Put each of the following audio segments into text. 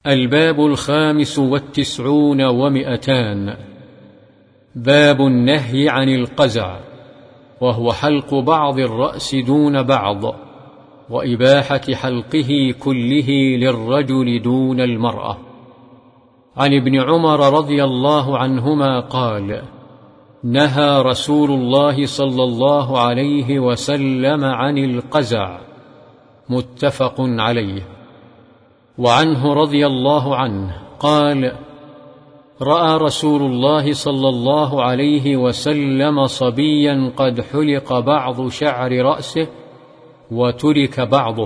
الباب 95 و200. باب النهي عن القزع، وهو حلق بعض الرأس دون بعض، وإباحة حلقه كله للرجل دون المرأة. عن ابن عمر رضي الله عنهما قال: نهى رسول الله صلى الله عليه وسلم عن القزع، متفق عليه. وعنه رضي الله عنه قال: رأى رسول الله صلى الله عليه وسلم صبيا قد حلق بعض شعر رأسه وترك بعضه،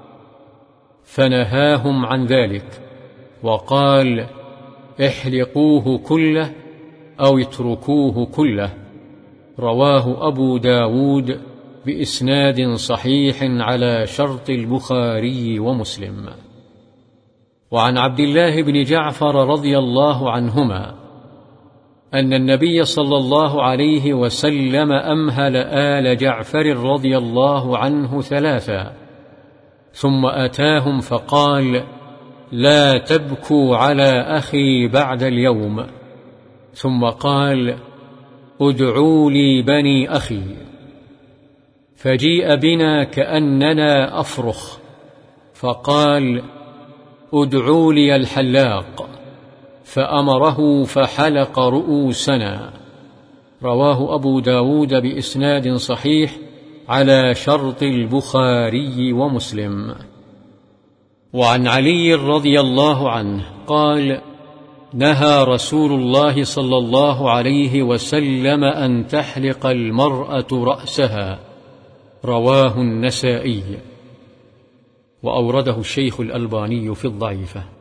فنهاهم عن ذلك وقال: احلقوه كله أو اتركوه كله. رواه أبو داود بإسناد صحيح على شرط البخاري ومسلم. وعن عبد الله بن جعفر رضي الله عنهما أن النبي صلى الله عليه وسلم أمهل آل جعفر رضي الله عنه 3، ثم أتاهم فقال: لا تبكوا على أخي بعد اليوم. ثم قال: ادعوا لي بني أخي. فجيء بنا كأننا أفرخ، فقال: ادعوا لي الحلاق، فأمره فحلق رؤوسنا. رواه أبو داود بإسناد صحيح على شرط البخاري ومسلم. وعن علي رضي الله عنه قال: نهى رسول الله صلى الله عليه وسلم أن تحلق المرأة رأسها. رواه النسائي، وأورده الشيخ الألباني في الضعيفة.